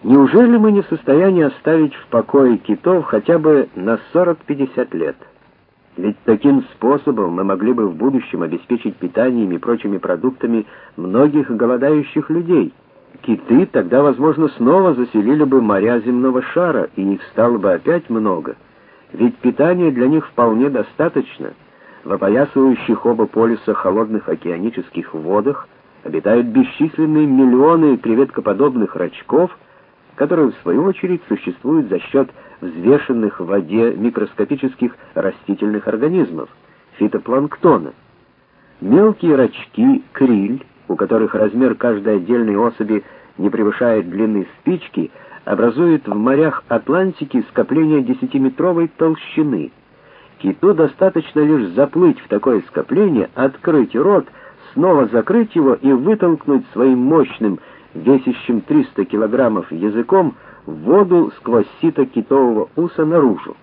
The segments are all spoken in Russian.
Неужели мы не в состоянии оставить в покое китов хотя бы на 40-50 лет? Ведь таким способом мы могли бы в будущем обеспечить питанием и прочими продуктами многих голодающих людей. Киты тогда, возможно, снова заселили бы моря земного шара, и их стало бы опять много. Ведь питания для них вполне достаточно. В опоясывающих оба полюса холодных океанических водах обитают бесчисленные миллионы креветкоподобных рачков, которые, в свою очередь, существуют за счет взвешенных в воде микроскопических растительных организмов, фитопланктона. Мелкие рачки, криль, у которых размер каждой отдельной особи не превышает длины спички, образуют в морях Атлантики скопления 10-метровой толщины. Киту достаточно лишь заплыть в такое скопление, открыть рот, снова закрыть его и вытолкнуть своим мощным, весящим 300 килограммов языком в воду сквозь сито китового уса наружу.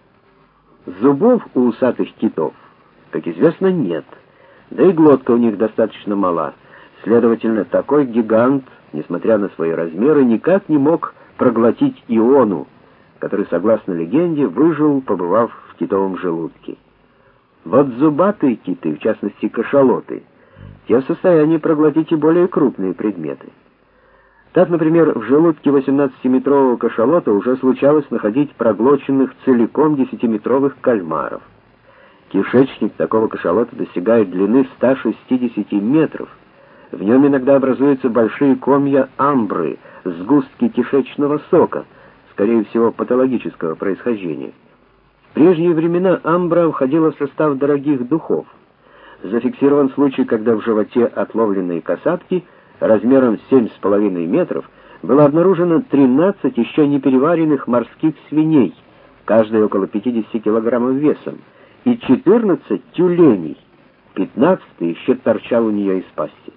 Зубов у усатых китов, как известно, нет, да и глотка у них достаточно мала. Следовательно, такой гигант, несмотря на свои размеры, никак не мог проглотить иону, который, согласно легенде, выжил, побывав в китовом желудке. Вот зубатые киты, в частности кашалоты, те в состоянии проглотить и более крупные предметы. Так, например, в желудке 18-метрового кашалота уже случалось находить проглоченных целиком 10-метровых кальмаров. Кишечник такого кашалота достигает длины 160 метров. В нем иногда образуются большие комья амбры, сгустки кишечного сока, скорее всего, патологического происхождения. В прежние времена амбра входила в состав дорогих духов. Зафиксирован случай, когда в животе отловленной касатки размером 7,5 метров было обнаружено 13 еще не переваренных морских свиней, каждая около 50 килограммов весом, и 14 тюленей, 15-й еще торчал у нее из пасти.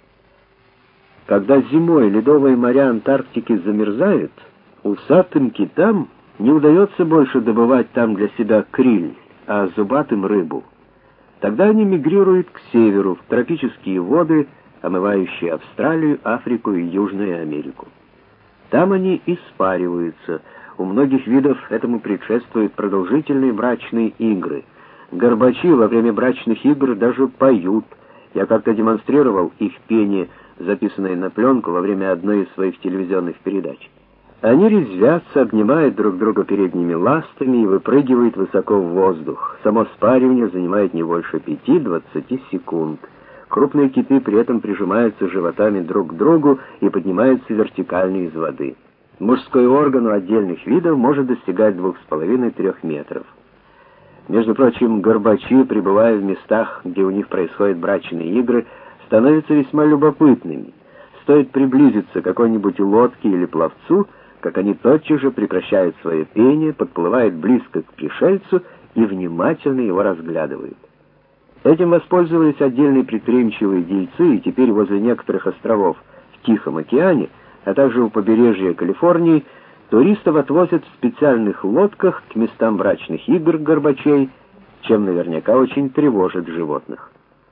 Когда зимой ледовые моря Антарктики замерзают, усатым китам не удается больше добывать там для себя криль, а зубатым рыбу. Тогда они мигрируют к северу, в тропические воды, омывающие Австралию, Африку и Южную Америку. Там они и спариваются. У многих видов этому предшествуют продолжительные брачные игры. Горбачи во время брачных игр даже поют. Я как-то демонстрировал их пение, записанное на пленку во время одной из своих телевизионных передач. Они резвятся, обнимают друг друга передними ластами и выпрыгивают высоко в воздух. Само спаривание занимает не больше 5-20 секунд. Крупные киты при этом прижимаются животами друг к другу и поднимаются вертикально из воды. Мужской орган у отдельных видов может достигать 2,5-3 метров. Между прочим, горбачи, пребывая в местах, где у них происходят брачные игры, становятся весьма любопытными. Стоит приблизиться к какой-нибудь лодке или пловцу, как они тотчас же прекращают свое пение, подплывают близко к пришельцу и внимательно его разглядывают. Этим воспользовались отдельные предприимчивые дельцы, и теперь возле некоторых островов в Тихом океане, а также у побережья Калифорнии, туристов отвозят в специальных лодках к местам брачных игр горбачей, чем наверняка очень тревожит животных.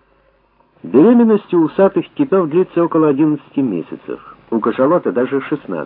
Беременность у усатых китов длится около 11 месяцев, у кашалота даже 16.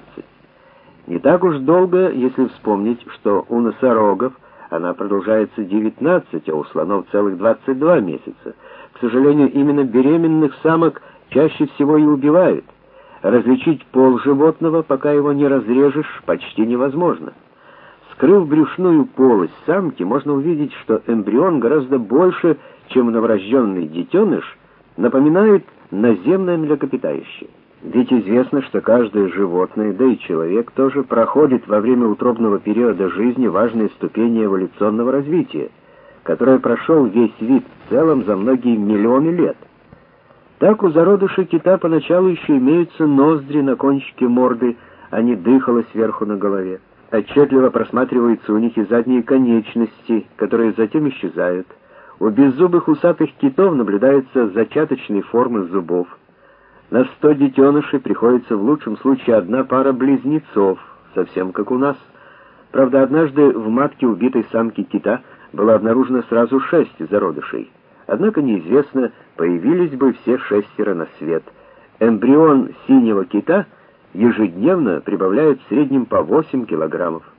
Не так уж долго, если вспомнить, что у носорогов она продолжается 19, а у слонов целых 22 месяца. К сожалению, именно беременных самок чаще всего и убивают. Различить пол животного, пока его не разрежешь, почти невозможно. Вскрыв брюшную полость самки, можно увидеть, что эмбрион гораздо больше, чем новорожденный детеныш, напоминает наземное млекопитающее. Ведь известно, что каждое животное, да и человек тоже проходит во время утробного периода жизни важные ступени эволюционного развития, которое прошел весь вид в целом за многие миллионы лет. Так у зародыша кита поначалу еще имеются ноздри на кончике морды, а не дыхало сверху на голове. Отчетливо просматриваются у них и задние конечности, которые затем исчезают. У беззубых усатых китов наблюдаются зачаточные формы зубов. На 100 детенышей приходится в лучшем случае одна пара близнецов, совсем как у нас. Правда, однажды в матке убитой самки кита было обнаружено сразу 6 зародышей. Однако неизвестно, появились бы все 6 на свет. Эмбрион синего кита ежедневно прибавляют в среднем по 8 килограммов.